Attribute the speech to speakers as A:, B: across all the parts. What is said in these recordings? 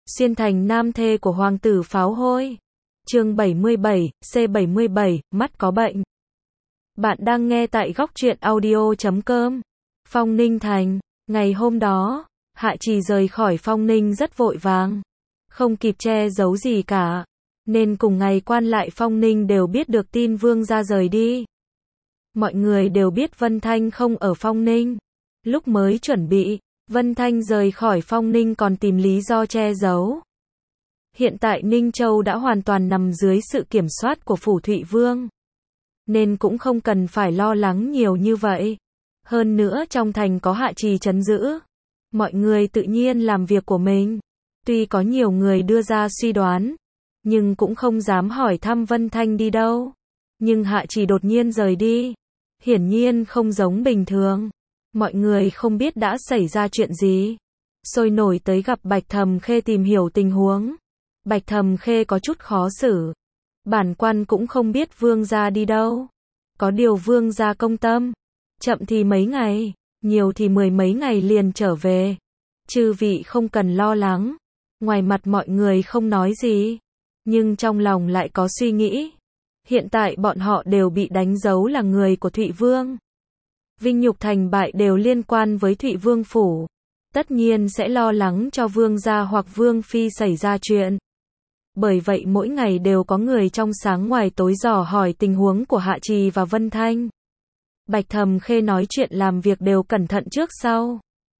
A: Xuyên thành nam thê của hoàng tử pháo hôi. Chương 77, C77, mắt có bệnh. Bạn đang nghe tại góc truyện audio.com. Phong Ninh Thành. Ngày hôm đó, Hạ Trì rời khỏi Phong Ninh rất vội vàng, không kịp che giấu gì cả, nên cùng ngày quan lại Phong Ninh đều biết được tin vương gia rời đi. Mọi người đều biết Vân Thanh không ở Phong Ninh. Lúc mới chuẩn bị, Vân Thanh rời khỏi Phong Ninh còn tìm lý do che giấu. Hiện tại Ninh Châu đã hoàn toàn nằm dưới sự kiểm soát của Phủ Thụy Vương, nên cũng không cần phải lo lắng nhiều như vậy. Hơn nữa trong thành có Hạ Trì trấn giữ, mọi người tự nhiên làm việc của mình. Tuy có nhiều người đưa ra suy đoán, nhưng cũng không dám hỏi thăm Vân Thanh đi đâu. Nhưng Hạ Trì đột nhiên rời đi, hiển nhiên không giống bình thường. Mọi người không biết đã xảy ra chuyện gì, sôi nổi tới gặp Bạch Thầm Khê tìm hiểu tình huống. Bạch Thầm Khê có chút khó xử. Bản quan cũng không biết vương gia đi đâu. Có điều vương gia công tâm, chậm thì mấy ngày, nhiều thì 10 mấy ngày liền trở về. Chư vị không cần lo lắng. Ngoài mặt mọi người không nói gì, nhưng trong lòng lại có suy nghĩ. Hiện tại bọn họ đều bị đánh dấu là người của Thụy Vương. Vinh nhục thành bại đều liên quan với Thụy Vương phủ. Tất nhiên sẽ lo lắng cho vương gia hoặc vương phi xảy ra chuyện. Bởi vậy mỗi ngày đều có người trong sáng ngoài tối dò hỏi tình huống của Hạ Trì và Vân Thanh. Bạch Thầm Khê nói chuyện làm việc đều cẩn thận trước sau.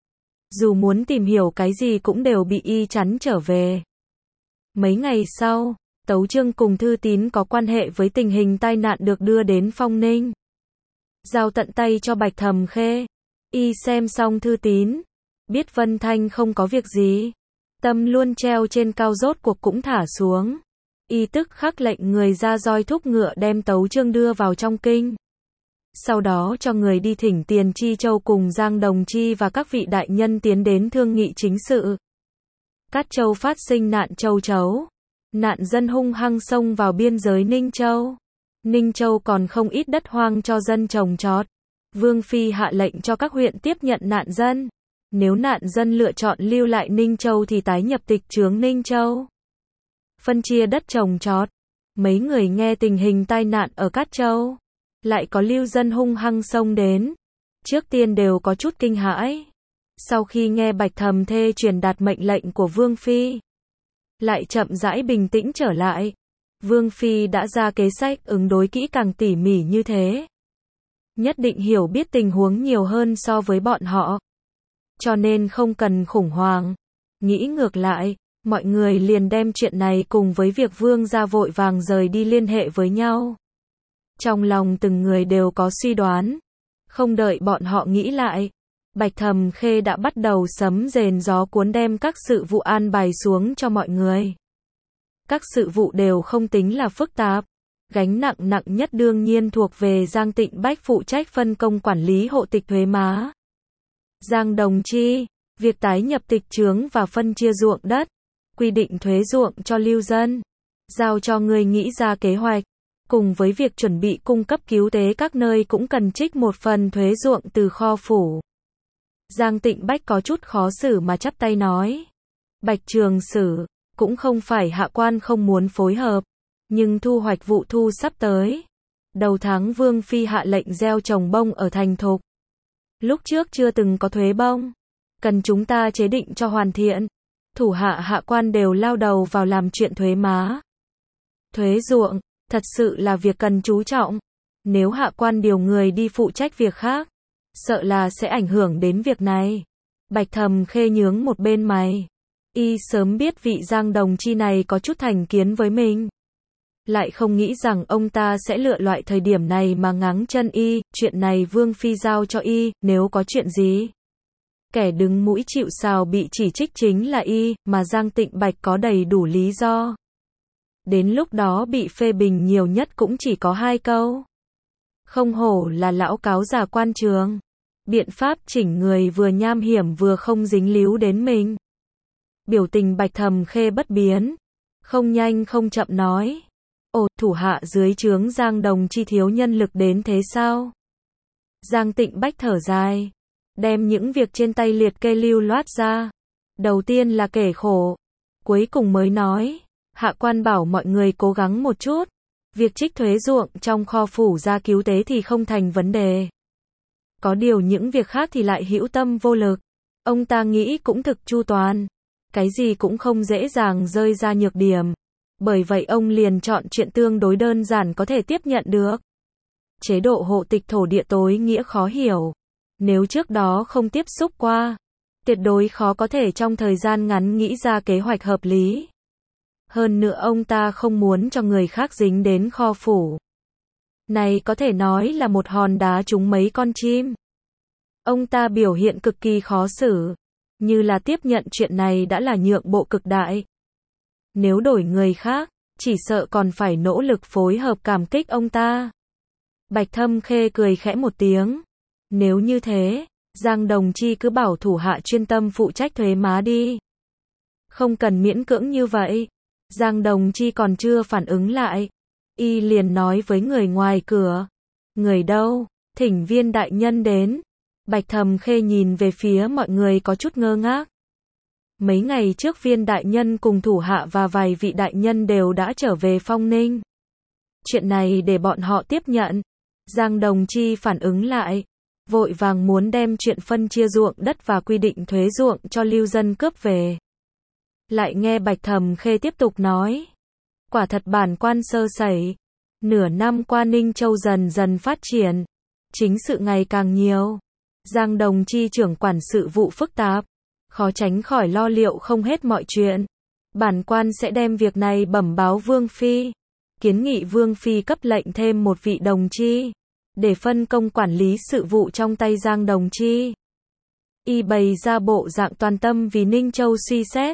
A: Dù muốn tìm hiểu cái gì cũng đều bị y chắn trở về. Mấy ngày sau, Tấu Chương cùng thư tín có quan hệ với tình hình tai nạn được đưa đến Phong Ninh, giao tận tay cho Bạch Thầm Khê. Y xem xong thư tín, biết Vân Thanh không có việc gì, tâm luôn treo trên cao rốt cuộc cũng thả xuống. Y tức khắc lệnh người ra roi thúc ngựa đem Tấu Chương đưa vào trong kinh. Sau đó cho người đi thỉnh Tiền Chi Châu cùng Giang Đồng Chi và các vị đại nhân tiến đến thương nghị chính sự. Cát Châu phát sinh nạn châu chấu. Nạn dân hung hăng xông vào biên giới Ninh Châu. Ninh Châu còn không ít đất hoang cho dân trồng trọt. Vương Phi hạ lệnh cho các huyện tiếp nhận nạn dân. Nếu nạn dân lựa chọn lưu lại Ninh Châu thì tái nhập tịch chướng Ninh Châu, phân chia đất trồng trọt. Mấy người nghe tình hình tai nạn ở Cát Châu, lại có lưu dân hung hăng xông đến, trước tiên đều có chút kinh hãi. Sau khi nghe Bạch Thầm Thê truyền đạt mệnh lệnh của Vương Phi, lại chậm rãi bình tĩnh trở lại. Vương Phi đã ra kế sách ứng đối kỹ càng tỉ mỉ như thế, nhất định hiểu biết tình huống nhiều hơn so với bọn họ, cho nên không cần khủng hoảng. Nghĩ ngược lại, mọi người liền đem chuyện này cùng với việc vương gia vội vàng rời đi liên hệ với nhau. Trong lòng từng người đều có suy đoán. Không đợi bọn họ nghĩ lại, Bạch Thầm Khê đã bắt đầu sấm rền gió cuốn đem các sự vụ an bài xuống cho mọi người. Các sự vụ đều không tính là phức tạp. Gánh nặng nặng nhất đương nhiên thuộc về Giang Tịnh Bách phụ trách phân công quản lý hộ tịch thuế má. Giang Đồng Chi, việc tái nhập tịch chướng và phân chia ruộng đất, quy định thuế ruộng cho lưu dân, giao cho người nghĩ ra kế hoạch. Cùng với việc chuẩn bị cung cấp cứu tế các nơi cũng cần trích một phần thuế ruộng từ kho phủ. Giang Tịnh Bách có chút khó xử mà chắp tay nói. Bạch Trường Sử, cũng không phải hạ quan không muốn phối hợp, nhưng thu hoạch vụ thu sắp tới. Đầu tháng Vương Phi hạ lệnh gieo trồng bông ở thành thục. Lúc trước chưa từng có thuế bông, cần chúng ta chế định cho hoàn thiện. Thủ hạ quan đều lao đầu vào làm chuyện thuế má, thuế ruộng. Thật sự là việc cần chú trọng. Nếu hạ quan điều người đi phụ trách việc khác, sợ là sẽ ảnh hưởng đến việc này. Bạch Thầm Khê nhướng một bên mày. Y sớm biết vị Giang Đồng Chi này có chút thành kiến với mình, lại không nghĩ rằng ông ta sẽ lựa loại thời điểm này mà ngáng chân y. Chuyện này Vương Phi giao cho y, nếu có chuyện gì, kẻ đứng mũi chịu sào bị chỉ trích chính là y, mà Giang Tịnh Bạch có đầy đủ lý do. Đến lúc đó bị phê bình nhiều nhất cũng chỉ có 2 câu. Không hổ là lão cáo già quan trường. Biện pháp chỉnh người vừa nham hiểm vừa không dính líu đến mình. Biểu tình Bạch Thầm Khê bất biến, không nhanh không chậm nói. Ồ, thủ hạ dưới trướng Giang Đồng Chi thiếu nhân lực đến thế sao? Giang Tịnh Bách thở dài, đem những việc trên tay liệt kê lưu loát ra. Đầu tiên là kể khổ. cuối cùng mới nói, hạ quan bảo mọi người cố gắng một chút, việc trích thuế ruộng trong kho phủ ra cứu tế thì không thành vấn đề. Có điều những việc khác thì lại hữu tâm vô lực. Ông ta nghĩ cũng thực chu toàn, cái gì cũng không dễ dàng rơi ra nhược điểm. Bởi vậy ông liền chọn chuyện tương đối đơn giản có thể tiếp nhận được. Chế độ hộ tịch thổ địa tối nghĩa khó hiểu. Nếu trước đó không tiếp xúc qua, tuyệt đối khó có thể trong thời gian ngắn nghĩ ra kế hoạch hợp lý. Hơn nữa ông ta không muốn cho người khác dính đến kho phủ. Này có thể nói là một hòn đá trúng mấy con chim. Ông ta biểu hiện cực kỳ khó xử, như là tiếp nhận chuyện này đã là nhượng bộ cực đại. Nếu đổi người khác, chỉ sợ còn phải nỗ lực phối hợp cảm kích ông ta. Bạch Thâm Khê cười khẽ một tiếng. Nếu như thế, Giang Đồng Chi cứ bảo thủ hạ chuyên tâm phụ trách thuế má đi. Không cần miễn cưỡng như vậy. Giang Đồng Chi còn chưa phản ứng lại. Y liền nói với người ngoài cửa. Người đâu? Thỉnh Viên đại nhân đến. Bạch Thầm Khê nhìn về phía mọi người có chút ngơ ngác. Mấy ngày trước Viên đại nhân cùng thủ hạ và vài vị đại nhân đều đã trở về Phong Ninh. Chuyện này để bọn họ tiếp nhận. Giang Đồng Chi phản ứng lại, vội vàng muốn đem chuyện phân chia ruộng đất và quy định thuế ruộng cho lưu dân cướp về. Lại nghe Bạch Thầm Khê tiếp tục nói. Quả thật bản quan sơ sẩy. Nửa năm qua Ninh Châu dần dần phát triển. Chính sự ngày càng nhiều. Giang Đồng Chi trưởng quản sự vụ phức tạp. Khó tránh khỏi lo liệu không hết mọi chuyện. Bản quan sẽ đem việc này bẩm báo Vương Phi. Kiến nghị Vương Phi cấp lệnh thêm một vị đồng chi. Để phân công quản lý sự vụ trong tay Giang Đồng Chi. Y bày ra bộ dạng toàn tâm vì Ninh Châu suy xét.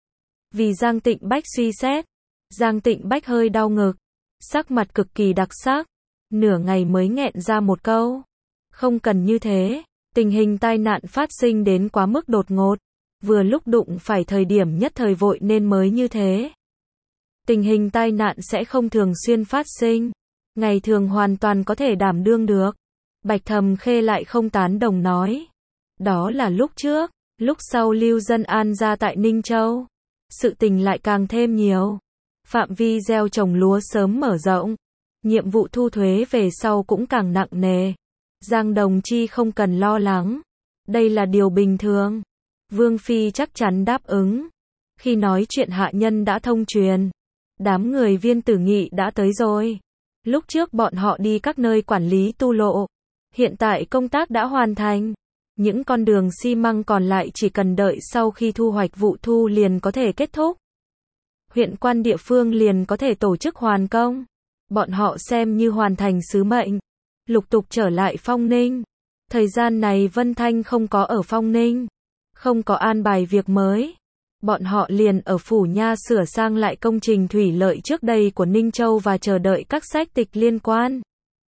A: Vì Giang Tịnh Bách suy xét. Giang Tịnh Bách hơi đau ngực. Sắc mặt cực kỳ đặc sắc. Nửa ngày mới nghẹn ra một câu. Không cần như thế. Tình hình tai nạn phát sinh đến quá mức đột ngột. Vừa lúc đụng phải thời điểm nhất thời vội nên mới như thế. Tình hình tai nạn sẽ không thường xuyên phát sinh. Ngày thường hoàn toàn có thể đảm đương được. Bạch Thầm Khê lại không tán đồng nói. Đó là lúc trước. Lúc sau lưu dân an ra tại Ninh Châu. Sự tình lại càng thêm nhiều. Phạm vi gieo trồng lúa sớm mở rộng. Nhiệm vụ thu thuế về sau cũng càng nặng nề. Giang Đồng Chi không cần lo lắng. Đây là điều bình thường. Vương Phi chắc chắn đáp ứng. Khi nói chuyện hạ nhân đã thông truyền. Đám người Viên Tử Nghị đã tới rồi. Lúc trước bọn họ đi các nơi quản lý tu lộ. Hiện tại công tác đã hoàn thành. Những con đường xi măng còn lại chỉ cần đợi sau khi thu hoạch vụ thu liền có thể kết thúc. Huyện quan địa phương liền có thể tổ chức hoàn công. Bọn họ xem như hoàn thành sứ mệnh. Lục tục trở lại Phong Ninh. Thời gian này Vân Thanh không có ở Phong Ninh. Không có an bài việc mới. Bọn họ liền ở Phủ Nha sửa sang lại công trình thủy lợi trước đây của Ninh Châu và chờ đợi các sách tịch liên quan.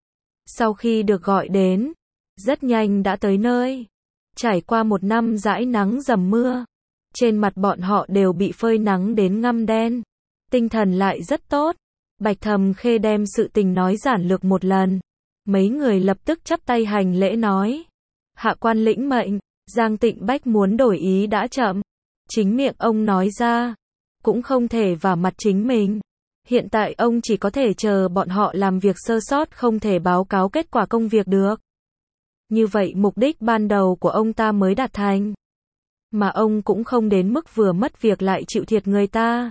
A: Sau khi được gọi đến, rất nhanh đã tới nơi. Trải qua một năm dãi nắng dầm mưa. Trên mặt bọn họ đều bị phơi nắng đến ngăm đen. Tinh thần lại rất tốt. Bạch Thầm Khê đem sự tình nói giản lược một lần. Mấy người lập tức chắp tay hành lễ nói. Hạ quan lĩnh mệnh, Giang Tịnh Bách muốn đổi ý đã chậm. Chính miệng ông nói ra. Cũng không thể vào mặt chính mình. Hiện tại ông chỉ có thể chờ bọn họ làm việc sơ sót không thể báo cáo kết quả công việc được. Như vậy mục đích ban đầu của ông ta mới đạt thành. Mà ông cũng không đến mức vừa mất việc lại chịu thiệt người ta.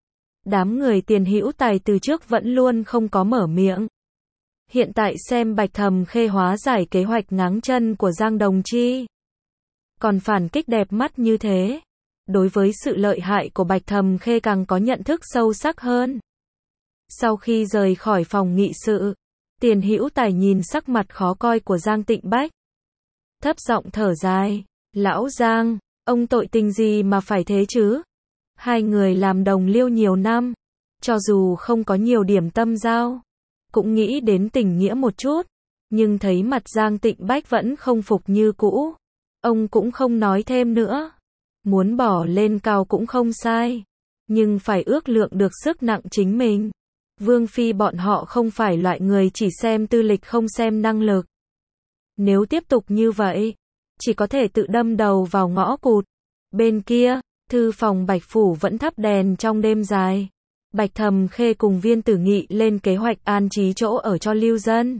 A: Đám người tiền hữu tài từ trước vẫn luôn không có mở miệng. Hiện tại xem Bạch Thầm Khê hóa giải kế hoạch ngáng chân của Giang Đồng Chi. Còn phản kích đẹp mắt như thế. Đối với sự lợi hại của Bạch Thầm Khê càng có nhận thức sâu sắc hơn. Sau khi rời khỏi phòng nghị sự, Tiền Hữu Tài nhìn sắc mặt khó coi của Giang Tịnh Bách. Thấp giọng thở dài, lão Giang, ông tội tình gì mà phải thế chứ? Hai người làm đồng liêu nhiều năm, cho dù không có nhiều điểm tâm giao, cũng nghĩ đến tình nghĩa một chút, nhưng thấy mặt Giang Tịnh Bách vẫn không phục như cũ. Ông cũng không nói thêm nữa. Muốn bỏ lên cao cũng không sai, nhưng phải ước lượng được sức nặng chính mình. Vương Phi bọn họ không phải loại người chỉ xem tư lịch không xem năng lực. Nếu tiếp tục như vậy, chỉ có thể tự đâm đầu vào ngõ cụt. Bên kia, Thư phòng Bạch Phủ vẫn thắp đèn trong đêm dài. Bạch Thầm Khê cùng Viên Tử Nghị lên kế hoạch an trí chỗ ở cho lưu dân.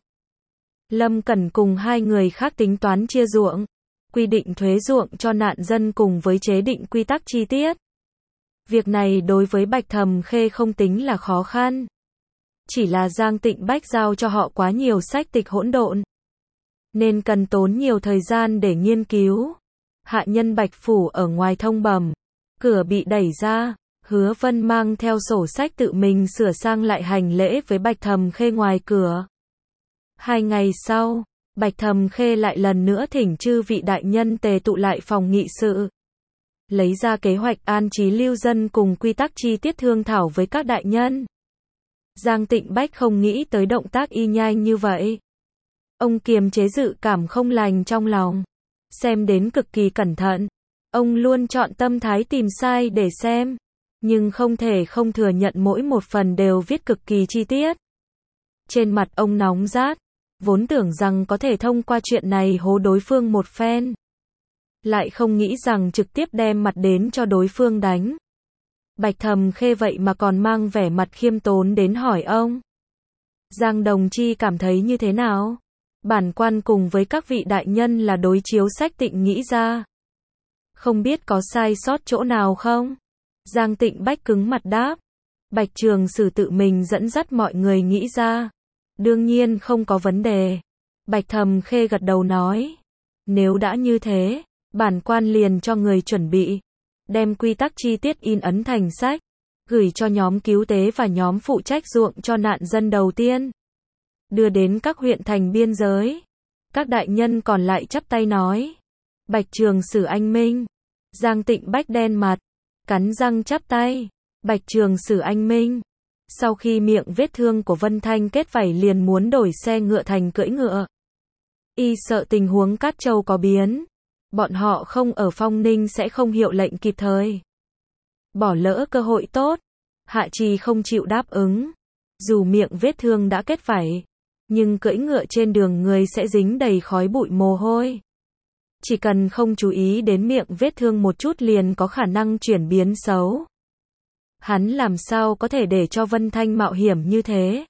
A: Lâm Cẩn cùng hai người khác tính toán chia ruộng, quy định thuế ruộng cho nạn dân cùng với chế định quy tắc chi tiết. Việc này đối với Bạch Thầm Khê không tính là khó khăn. Chỉ là Giang Tịnh Bách giao cho họ quá nhiều sách tịch hỗn độn, nên cần tốn nhiều thời gian để nghiên cứu. Hạ nhân Bạch Phủ ở ngoài thông bẩm, cửa bị đẩy ra, Hứa Vân mang theo sổ sách tự mình sửa sang lại hành lễ với Bạch Thầm Khê ngoài cửa. 2 ngày sau, Bạch Thầm Khê lại lần nữa thỉnh chư vị đại nhân tề tụ lại phòng nghị sự, lấy ra kế hoạch an trí lưu dân cùng quy tắc chi tiết thương thảo với các đại nhân. Giang Tịnh Bách không nghĩ tới động tác y nhanh như vậy. Ông kiềm chế dự cảm không lành trong lòng, xem đến cực kỳ cẩn thận. Ông luôn chọn tâm thái tìm sai để xem, nhưng không thể không thừa nhận mỗi một phần đều viết cực kỳ chi tiết. Trên mặt ông nóng rát, vốn tưởng rằng có thể thông qua chuyện này hố đối phương một phen, lại không nghĩ rằng trực tiếp đem mặt đến cho đối phương đánh. Bạch Thầm Khê vậy mà còn mang vẻ mặt khiêm tốn đến hỏi ông: Giang đồng chi cảm thấy như thế nào? Bản quan cùng với các vị đại nhân là đối chiếu sách Tịnh nghĩ ra, không biết có sai sót chỗ nào không? Giang Tịnh Bách cứng mặt đáp: Bạch Trường Sử tự mình dẫn dắt mọi người nghĩ ra, đương nhiên không có vấn đề. Bạch Thầm Khê gật đầu nói: Nếu đã như thế, bản quan liền cho người chuẩn bị, đem quy tắc chi tiết in ấn thành sách, gửi cho nhóm cứu tế và nhóm phụ trách ruộng cho nạn dân đầu tiên, đưa đến các huyện thành biên giới. Các đại nhân còn lại chắp tay nói: Bạch Trường Sử anh minh. Giang Tịnh Bách đen mặt, cắn răng chắp tay: Bạch Trường Sử anh minh. Sau khi miệng vết thương của Vân Thanh kết vảy liền muốn đổi xe ngựa thành cưỡi ngựa. Y sợ tình huống Cát Châu có biến, bọn họ không ở Phong Ninh sẽ không hiệu lệnh kịp thời, bỏ lỡ cơ hội tốt. Hạ Trì không chịu đáp ứng. Dù miệng vết thương đã kết vảy, nhưng cưỡi ngựa trên đường người sẽ dính đầy khói bụi mồ hôi. Chỉ cần không chú ý đến miệng vết thương một chút liền có khả năng chuyển biến xấu. Hắn làm sao có thể để cho Vân Thanh mạo hiểm như thế?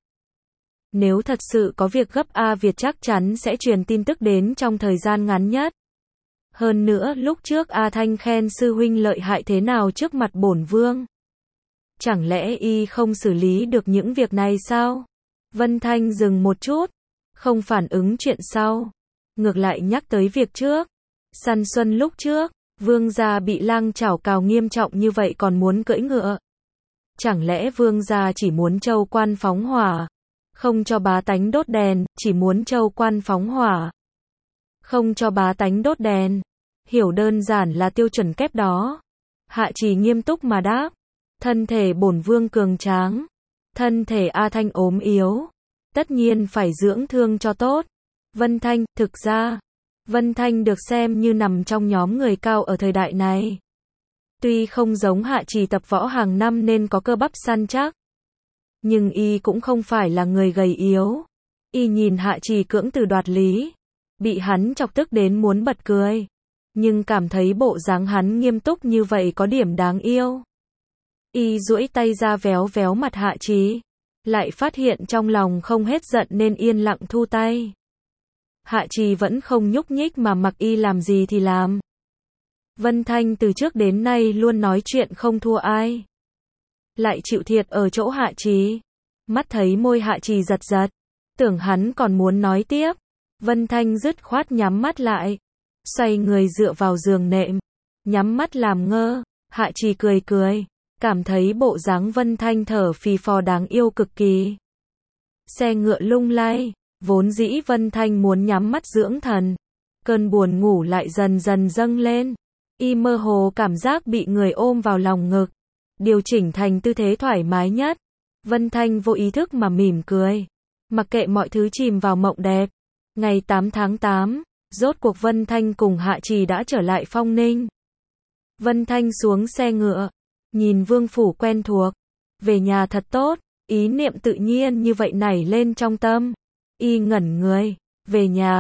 A: Nếu thật sự có việc gấp A Việt chắc chắn sẽ truyền tin tức đến trong thời gian ngắn nhất. Hơn nữa lúc trước A Thanh khen sư huynh lợi hại thế nào trước mặt bổn vương. Chẳng lẽ y không xử lý được những việc này sao? Vân Thanh dừng một chút, không phản ứng chuyện sau, ngược lại nhắc tới việc trước. Săn xuân lúc trước, vương gia bị lang chảo cào nghiêm trọng như vậy còn muốn cưỡi ngựa. Chẳng lẽ vương gia chỉ muốn châu quan phóng hỏa, không cho bá tánh đốt đèn, chỉ muốn châu quan phóng hỏa, không cho bá tánh đốt đèn? Hiểu đơn giản là tiêu chuẩn kép đó. Hạ Trì nghiêm túc mà đáp: Thân thể bổn vương cường tráng, thân thể A Thanh ốm yếu, tất nhiên phải dưỡng thương cho tốt. Vân Thanh, thực ra, Vân Thanh được xem như nằm trong nhóm người cao ở thời đại này. Tuy không giống Hạ Trì tập võ hàng năm nên có cơ bắp săn chắc, nhưng y cũng không phải là người gầy yếu. Y nhìn Hạ Trì cưỡng từ đoạt lý, bị hắn chọc tức đến muốn bật cười, nhưng cảm thấy bộ dáng hắn nghiêm túc như vậy có điểm đáng yêu. Y duỗi tay ra véo véo mặt Hạ Trì, lại phát hiện trong lòng không hết giận nên yên lặng thu tay. Hạ Trì vẫn không nhúc nhích mà mặc y làm gì thì làm. Vân Thanh từ trước đến nay luôn nói chuyện không thua ai, lại chịu thiệt ở chỗ Hạ Trì. Mắt thấy môi Hạ Trì giật giật, tưởng hắn còn muốn nói tiếp. Vân Thanh dứt khoát nhắm mắt lại, xoay người dựa vào giường nệm, nhắm mắt làm ngơ. Hạ Trì cười cười, cảm thấy bộ dáng Vân Thanh thở phì phò đáng yêu cực kỳ. Xe ngựa lung lay, vốn dĩ Vân Thanh muốn nhắm mắt dưỡng thần, cơn buồn ngủ lại dần dần dâng lên. Y mơ hồ cảm giác bị người ôm vào lòng ngực, điều chỉnh thành tư thế thoải mái nhất. Vân Thanh vô ý thức mà mỉm cười, mặc kệ mọi thứ chìm vào mộng đẹp. Ngày 8 tháng 8, rốt cuộc Vân Thanh cùng Hạ Trì đã trở lại Phong Ninh. Vân Thanh xuống xe ngựa, nhìn vương phủ quen thuộc, về nhà thật tốt, ý niệm tự nhiên như vậy nảy lên trong tâm. Y ngẩn người, về nhà,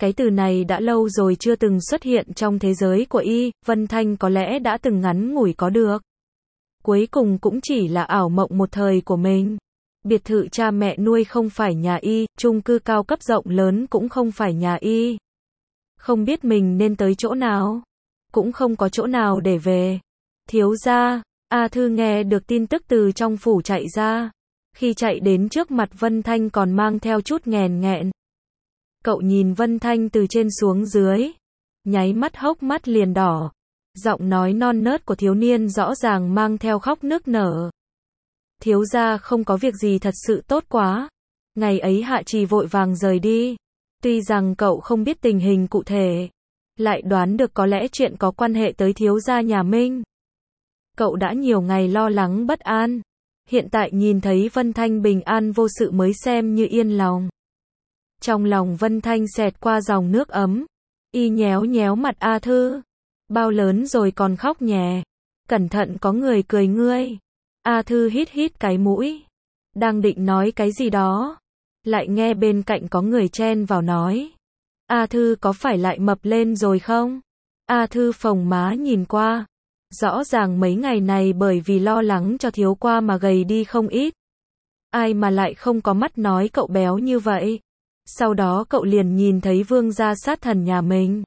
A: Cái từ này đã lâu rồi chưa từng xuất hiện trong thế giới của y, Vân Thanh có lẽ đã từng ngắn ngủi có được. Cuối cùng cũng chỉ là ảo mộng một thời của mình. Biệt thự cha mẹ nuôi không phải nhà y, chung cư cao cấp rộng lớn cũng không phải nhà y. Không biết mình nên tới chỗ nào, cũng không có chỗ nào để về. Thiếu gia, A Thư nghe được tin tức từ trong phủ chạy ra. Khi chạy đến trước mặt Vân Thanh còn mang theo chút nghèn nghẹn. Cậu nhìn Vân Thanh từ trên xuống dưới, nháy mắt hốc mắt liền đỏ. Giọng nói non nớt của thiếu niên rõ ràng mang theo khóc nức nở. Thiếu gia không có việc gì thật sự tốt quá. Ngày ấy Hạ Trì vội vàng rời đi. Tuy rằng cậu không biết tình hình cụ thể, lại đoán được có lẽ chuyện có quan hệ tới thiếu gia nhà Minh. Cậu đã nhiều ngày lo lắng bất an. Hiện tại nhìn thấy Vân Thanh bình an vô sự mới xem như yên lòng. Trong lòng Vân Thanh xẹt qua dòng nước ấm. Y nhéo nhéo mặt A Thư. Bao lớn rồi còn khóc nhè. Cẩn thận có người cười ngươi. A Thư hít hít cái mũi. Đang định nói cái gì đó. Lại nghe bên cạnh có người chen vào nói. A Thư có phải lại mập lên rồi không? A Thư phồng má nhìn qua. Rõ ràng mấy ngày này bởi vì lo lắng cho thiếu qua mà gầy đi không ít. Ai mà lại không có mắt nói cậu béo như vậy. Sau đó cậu liền nhìn thấy vương gia sát thần nhà mình.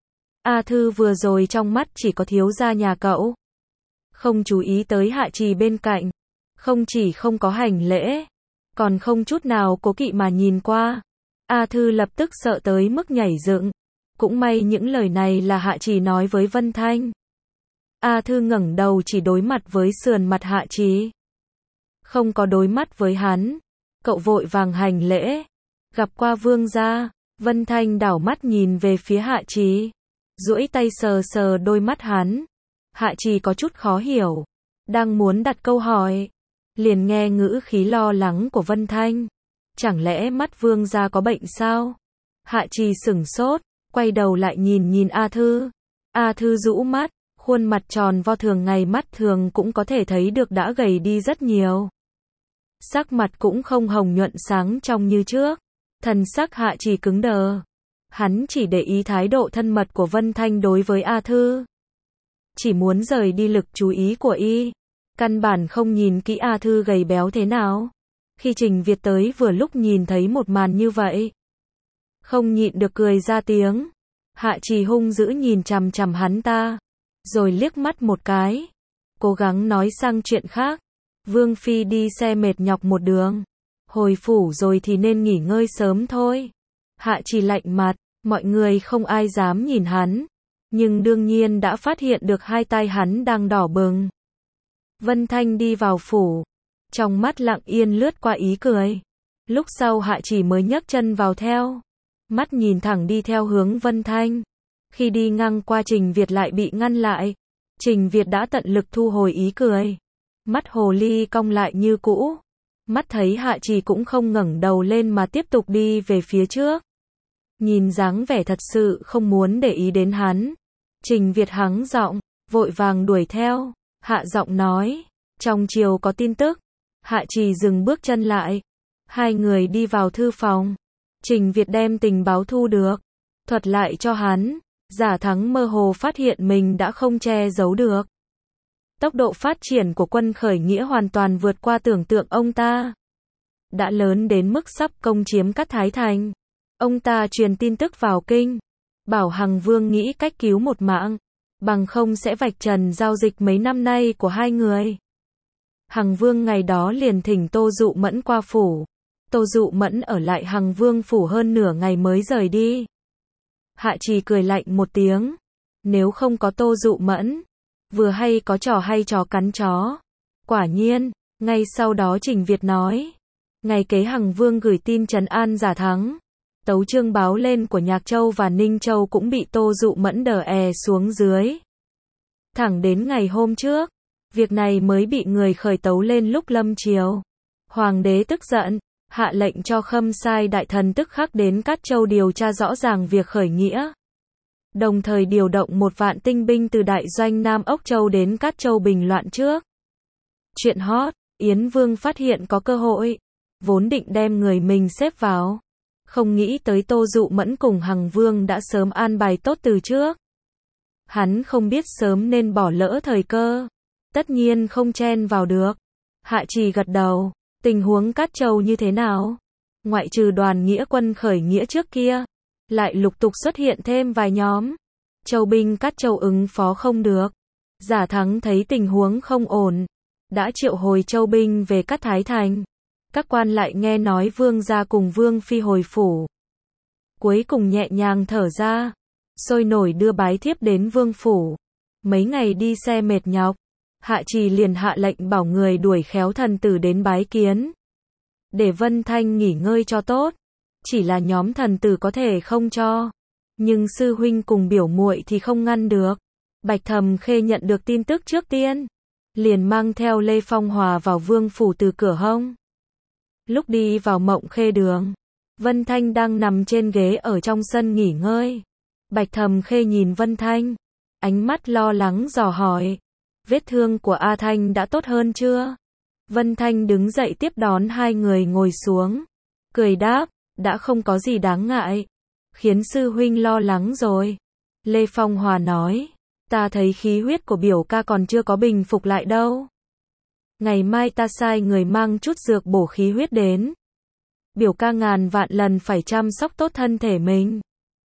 A: A Thư vừa rồi trong mắt chỉ có thiếu gia nhà cậu. Không chú ý tới Hạ Trì bên cạnh. Không chỉ không có hành lễ, còn không chút nào cố kỵ mà nhìn qua. A Thư lập tức sợ tới mức nhảy dựng. Cũng may những lời này là Hạ Trì nói với Vân Thanh. A Thư ngẩng đầu chỉ đối mặt với sườn mặt Hạ Trì. Không có đối mắt với hắn. Cậu vội vàng hành lễ. Gặp qua vương gia. Vân Thanh đảo mắt nhìn về phía Hạ Trì. Duỗi tay sờ sờ đôi mắt hắn. Hạ Trì có chút khó hiểu. Đang muốn đặt câu hỏi. Liền nghe ngữ khí lo lắng của Vân Thanh. Chẳng lẽ mắt vương gia có bệnh sao? Hạ Trì sửng sốt. Quay đầu lại nhìn A Thư. A Thư rũ mắt. Khuôn mặt tròn vo thường ngày mắt thường cũng có thể thấy được đã gầy đi rất nhiều. Sắc mặt cũng không hồng nhuận sáng trong như trước. Thần sắc Hạ Trì cứng đờ. Hắn chỉ để ý thái độ thân mật của Vân Thanh đối với A Thư. Chỉ muốn rời đi lực chú ý của y. Căn bản không nhìn kỹ A Thư gầy béo thế nào. Khi Trình Việt tới vừa lúc nhìn thấy một màn như vậy. Không nhịn được cười ra tiếng. Hạ Trì hung dữ nhìn chằm chằm hắn ta. Rồi liếc mắt một cái. Cố gắng nói sang chuyện khác. Vương Phi đi xe mệt nhọc một đường. Hồi phủ rồi thì nên nghỉ ngơi sớm thôi. Hạ Trì lạnh mặt. Mọi người không ai dám nhìn hắn. Nhưng đương nhiên đã phát hiện được hai tay hắn đang đỏ bừng. Vân Thanh đi vào phủ. Trong mắt lặng yên lướt qua ý cười. Lúc sau Hạ Trì mới nhấc chân vào theo. Mắt nhìn thẳng đi theo hướng Vân Thanh. Khi đi ngang qua Trình Việt lại bị ngăn lại. Trình Việt đã tận lực thu hồi ý cười. Mắt hồ ly cong lại như cũ. Mắt thấy Hạ Trì cũng không ngẩng đầu lên mà tiếp tục đi về phía trước. Nhìn dáng vẻ thật sự không muốn để ý đến hắn. Trình Việt hắng giọng, vội vàng đuổi theo. Hạ giọng nói, trong chiều có tin tức. Hạ Trì dừng bước chân lại. Hai người đi vào thư phòng. Trình Việt đem tình báo thu được. Thuật lại cho hắn. Giả Thắng mơ hồ phát hiện mình đã không che giấu được. Tốc độ phát triển của quân khởi nghĩa hoàn toàn vượt qua tưởng tượng ông ta. Đã lớn đến mức sắp công chiếm Cát Thái Thành. Ông ta truyền tin tức vào kinh. Bảo Hằng Vương nghĩ cách cứu một mạng. Bằng không sẽ vạch trần giao dịch mấy năm nay của hai người. Hằng Vương ngày đó liền thỉnh Tô Dụ Mẫn qua phủ. Tô Dụ Mẫn ở lại Hằng Vương phủ hơn nửa ngày mới rời đi. Hạ Trì cười lạnh một tiếng. Nếu không có Tô Dụ Mẫn, vừa hay có trò cắn chó. Quả nhiên, ngay sau đó Trình Việt nói. Ngày kế Hằng Vương gửi tin trấn an Giả Thắng. Tấu chương báo lên của Nhạc Châu và Ninh Châu cũng bị Tô Dụ Mẫn đè xuống dưới. Thẳng đến ngày hôm trước, việc này mới bị người khởi tấu lên lúc lâm triều. Hoàng đế tức giận, hạ lệnh cho Khâm Sai đại thần tức khắc đến Cát Châu điều tra rõ ràng việc khởi nghĩa. Đồng thời điều động 1 vạn tinh binh từ đại doanh Nam Ốc Châu đến Cát Châu bình loạn trước. Chuyện hot, Yến Vương phát hiện có cơ hội, vốn định đem người mình xếp vào Không nghĩ tới Tô Dụ Mẫn cùng Hằng Vương đã sớm an bài tốt từ trước. Hắn không biết sớm nên bỏ lỡ thời cơ. Tất nhiên không chen vào được. Hạ Trì gật đầu. Tình huống Cát Châu như thế nào? Ngoại trừ đoàn nghĩa quân khởi nghĩa trước kia, lại lục tục xuất hiện thêm vài nhóm. Châu binh Cát Châu ứng phó không được. Giả Thắng thấy tình huống không ổn, đã triệu hồi châu binh về Cát Thái Thành. Các quan lại nghe nói vương gia cùng vương phi hồi phủ. Cuối cùng nhẹ nhàng thở ra, sôi nổi đưa bái thiếp đến vương phủ. Mấy ngày đi xe mệt nhọc, Hạ Trì liền hạ lệnh bảo người đuổi khéo thần tử đến bái kiến. Để Vân Thanh nghỉ ngơi cho tốt. Chỉ là nhóm thần tử có thể không cho. Nhưng sư huynh cùng biểu muội thì không ngăn được. Bạch Thầm Khê nhận được tin tức trước tiên, liền mang theo Lê Phong Hòa vào vương phủ từ cửa hông. Lúc đi vào Mộng Khê đường, Vân Thanh đang nằm trên ghế ở trong sân nghỉ ngơi. Bạch Thầm Khê nhìn Vân Thanh, ánh mắt lo lắng dò hỏi, vết thương của A Thanh đã tốt hơn chưa? Vân Thanh đứng dậy tiếp đón hai người ngồi xuống, cười đáp, đã không có gì đáng ngại, khiến sư huynh lo lắng rồi. Lê Phong Hòa nói, ta thấy khí huyết của biểu ca còn chưa có bình phục lại đâu. Ngày mai ta sai người mang chút dược bổ khí huyết đến. Biểu ca ngàn vạn lần phải chăm sóc tốt thân thể mình.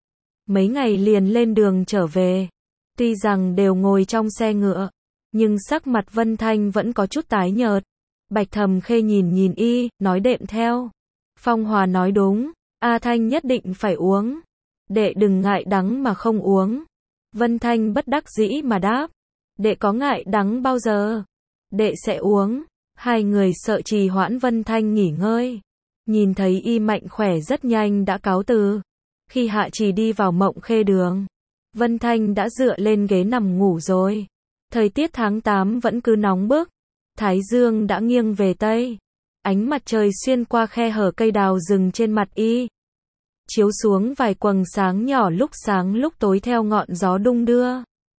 A: Mấy ngày liền lên đường trở về. Tuy rằng đều ngồi trong xe ngựa, nhưng sắc mặt Vân Thanh vẫn có chút tái nhợt. Bạch Thầm Khê nhìn y, nói đệm theo. Phong Hòa nói đúng, A Thanh nhất định phải uống. Đệ đừng ngại đắng mà không uống. Vân Thanh bất đắc dĩ mà đáp, đệ có ngại đắng bao giờ? Đệ sẽ uống. Hai người sợ trì hoãn Vân Thanh nghỉ ngơi. Nhìn thấy y mạnh khỏe rất nhanh đã cáo từ. Khi Hạ Trì đi vào Mộng Khê đường, Vân Thanh đã dựa lên ghế nằm ngủ rồi. Thời tiết tháng 8 vẫn cứ nóng bức. Thái dương đã nghiêng về Tây. Ánh mặt trời xuyên qua khe hở cây đào rừng trên mặt y, chiếu xuống vài quầng sáng nhỏ lúc sáng lúc tối theo ngọn gió đung đưa.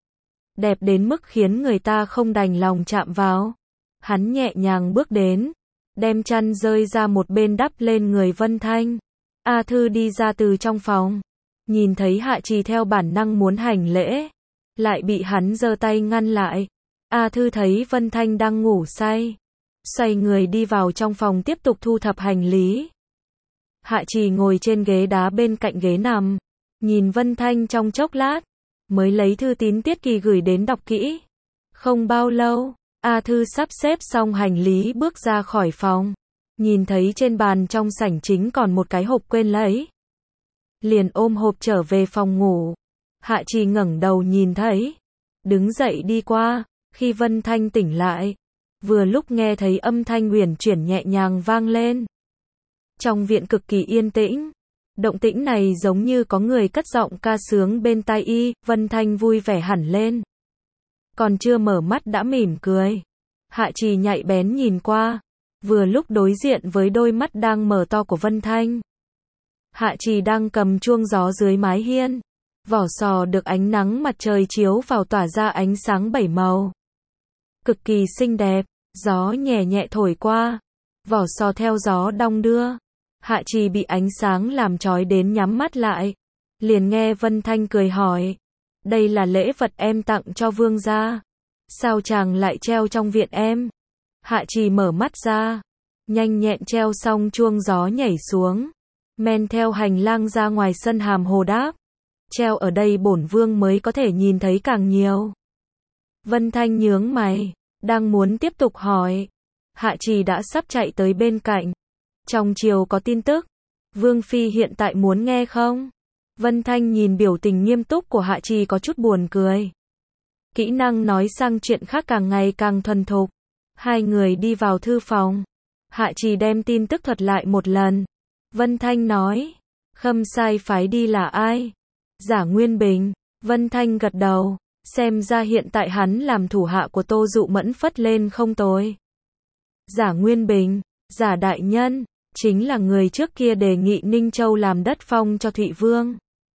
A: Đẹp đến mức khiến người ta không đành lòng chạm vào. Hắn nhẹ nhàng bước đến, đem chăn rơi ra một bên đắp lên người Vân Thanh. A Thư đi ra từ trong phòng, nhìn thấy Hạ Trì theo bản năng muốn hành lễ, lại bị hắn giơ tay ngăn lại. A Thư thấy Vân Thanh đang ngủ say, xoay người đi vào trong phòng tiếp tục thu thập hành lý. Hạ Trì ngồi trên ghế đá bên cạnh ghế nằm, nhìn Vân Thanh trong chốc lát, mới lấy thư tín Tiết Kỳ gửi đến đọc kỹ. Không bao lâu, A Thư sắp xếp xong hành lý bước ra khỏi phòng, nhìn thấy trên bàn trong sảnh chính còn một cái hộp quên lấy. Liền ôm hộp trở về phòng ngủ. Hạ Trì ngẩng đầu nhìn thấy, đứng dậy đi qua. Khi Vân Thanh tỉnh lại, vừa lúc nghe thấy âm thanh uyển chuyển nhẹ nhàng vang lên. Trong viện cực kỳ yên tĩnh. Động tĩnh này giống như có người cất giọng ca sướng bên tai y. Vân Thanh vui vẻ hẳn lên. Còn chưa mở mắt đã mỉm cười. Hạ Trì nhạy bén nhìn qua, vừa lúc đối diện với đôi mắt đang mở to của Vân Thanh. Hạ Trì đang cầm chuông gió dưới mái hiên. Vỏ sò được ánh nắng mặt trời chiếu vào tỏa ra ánh sáng bảy màu. Cực kỳ xinh đẹp, gió nhẹ nhẹ thổi qua, vỏ sò theo gió đong đưa. Hạ Trì bị ánh sáng làm chói đến nhắm mắt lại. Liền nghe Vân Thanh cười hỏi, đây là lễ vật em tặng cho vương gia. Sao chàng lại treo trong viện em? Hạ Trì mở mắt ra, nhanh nhẹn treo xong chuông gió nhảy xuống, men theo hành lang ra ngoài sân hàm hồ đáp, treo ở đây bổn vương mới có thể nhìn thấy càng nhiều. Vân Thanh nhướng mày, đang muốn tiếp tục hỏi. Hạ Trì đã sắp chạy tới bên cạnh. Trong chiều có tin tức, Vương Phi hiện tại muốn nghe không? Vân Thanh nhìn biểu tình nghiêm túc của Hạ Trì có chút buồn cười. Kỹ năng nói sang chuyện khác càng ngày càng thuần thục. Hai người đi vào thư phòng. Hạ Trì đem tin tức thuật lại một lần. Vân Thanh nói, Khâm sai phái đi là ai? Giả Nguyên Bình. Vân Thanh gật đầu, xem ra hiện tại hắn làm thủ hạ của Tô Dụ Mẫn phất lên không tồi. Giả Nguyên Bình, giả đại nhân, chính là người trước kia đề nghị Ninh Châu làm đất phong cho Thụy Vương.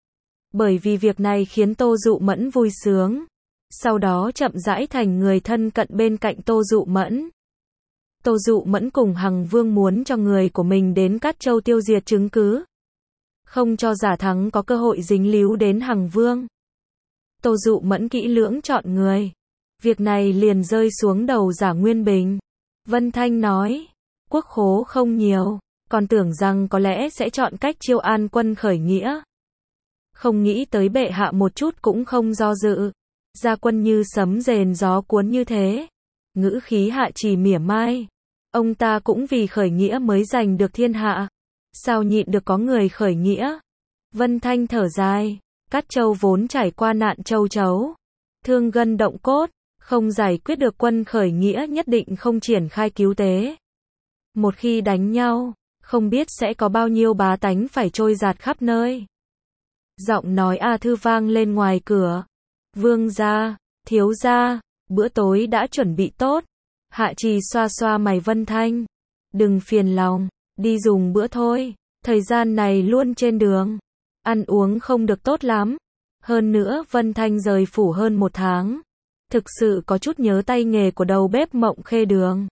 A: Bởi vì việc này khiến Tô Dụ Mẫn vui sướng, sau đó chậm rãi thành người thân cận bên cạnh Tô Dụ Mẫn. Tô Dụ Mẫn cùng Hằng Vương muốn cho người của mình đến Cát Châu tiêu diệt chứng cứ. không cho giả thắng có cơ hội dính líu đến Hằng Vương. Tô Dụ Mẫn kỹ lưỡng chọn người. Việc này liền rơi xuống đầu Giả Nguyên Bình. Vân Thanh nói, quốc khố không nhiều, còn tưởng rằng có lẽ sẽ chọn cách chiêu an quân khởi nghĩa. Không nghĩ tới bệ hạ một chút cũng không do dự. Ra quân như sấm rền gió cuốn như thế. Ngữ khí Hạ Trì mỉa mai. Ông ta cũng vì khởi nghĩa mới giành được thiên hạ. Sao nhịn được có người khởi nghĩa? Vân Thanh thở dài. Cát Châu vốn trải qua nạn châu chấu. Thương gân động cốt. Không giải quyết được quân khởi nghĩa nhất định không triển khai cứu tế. Một khi đánh nhau, không biết sẽ có bao nhiêu bá tánh phải trôi dạt khắp nơi. Giọng nói A Thư vang lên ngoài cửa. Vương gia, thiếu gia, bữa tối đã chuẩn bị tốt. Hạ Trì xoa xoa mày Vân Thanh. Đừng phiền lòng, đi dùng bữa thôi. Thời gian này luôn trên đường. Ăn uống không được tốt lắm. Hơn nữa Vân Thanh rời phủ hơn 1 tháng. Thực sự có chút nhớ tay nghề của đầu bếp Mộng Khê Đường.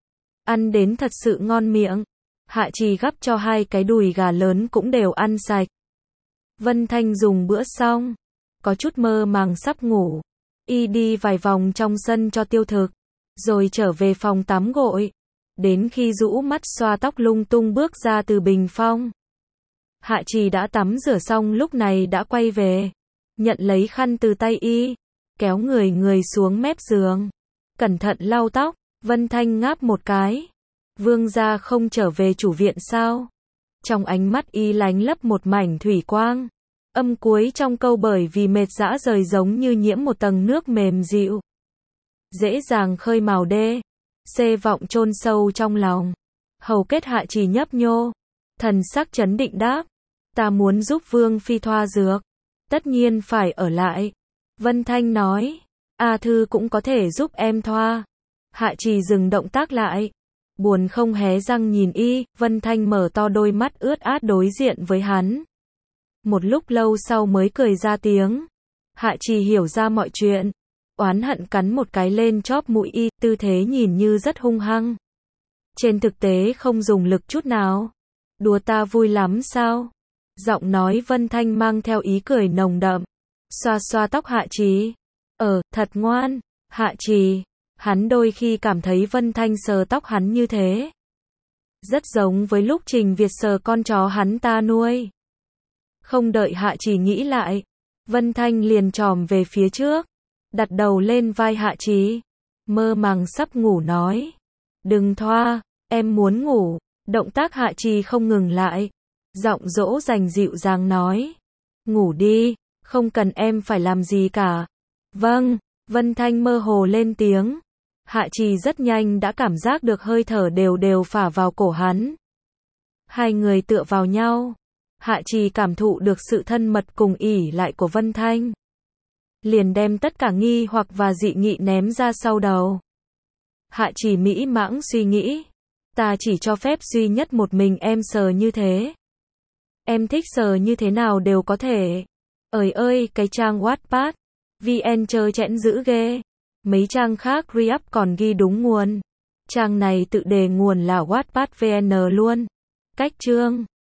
A: Ăn đến thật sự ngon miệng. Hạ Trì gắp cho 2 cái đùi gà lớn cũng đều ăn sạch. Vân Thanh dùng bữa xong, có chút mơ màng sắp ngủ. Y đi vài vòng trong sân cho tiêu thực, rồi trở về phòng tắm gội. Đến khi rũ mắt xoa tóc lung tung bước ra từ bình phong. Hạ Trì đã tắm rửa xong lúc này đã quay về. Nhận lấy khăn từ tay y, kéo người xuống mép giường. Cẩn thận lau tóc, Vân Thanh ngáp một cái. Vương gia không trở về chủ viện sao? Trong ánh mắt y lánh lấp một mảnh thủy quang. Âm cuối trong câu bởi vì mệt dã rời giống như nhiễm một tầng nước mềm dịu. Dễ dàng khơi mào đê. Xê vọng chôn sâu trong lòng. Hầu kết Hạ Trì nhấp nhô. Thần sắc chấn định đáp. Ta muốn giúp Vương phi thoa dược. Tất nhiên phải ở lại. Vân Thanh nói. A Thư cũng có thể giúp em thoa. Hạ Trì dừng động tác lại. Buồn không hé răng nhìn y. Vân Thanh mở to đôi mắt ướt át đối diện với hắn. Một lúc lâu sau mới cười ra tiếng. Hạ Trì hiểu ra mọi chuyện. Oán hận cắn một cái lên chóp mũi y. Tư thế nhìn như rất hung hăng. Trên thực tế không dùng lực chút nào. Đùa ta vui lắm sao? Giọng nói Vân Thanh mang theo ý cười nồng đậm. Xoa xoa tóc Hạ Trì. Thật ngoan. Hạ Trì. Hắn đôi khi cảm thấy Vân Thanh sờ tóc hắn như thế. Rất giống với lúc Trình Việt sờ con chó hắn ta nuôi. Không đợi Hạ Trì nghĩ lại. Vân Thanh liền tròm về phía trước. Đặt đầu lên vai Hạ Trì. Mơ màng sắp ngủ nói. Đừng thoa, em muốn ngủ. Động tác Hạ Trì không ngừng lại. Giọng dỗ dành dịu dàng nói. Ngủ đi, không cần em phải làm gì cả. Vâng, Vân Thanh mơ hồ lên tiếng. Hạ Trì rất nhanh đã cảm giác được hơi thở đều đều phả vào cổ hắn. Hai người tựa vào nhau. Hạ Trì cảm thụ được sự thân mật cùng ỷ lại của Vân Thanh. Liền đem tất cả nghi hoặc và dị nghị ném ra sau đầu. Hạ Trì mỹ mãng suy nghĩ. Ta chỉ cho phép duy nhất một mình em sờ như thế. Em thích sờ như thế nào đều có thể. Ơi, cái trang Wattpad, VN trơ trẽn dữ ghê. Mấy trang khác re-up còn ghi đúng nguồn. Trang này tự đề nguồn là Wattpad VN luôn. Cách chương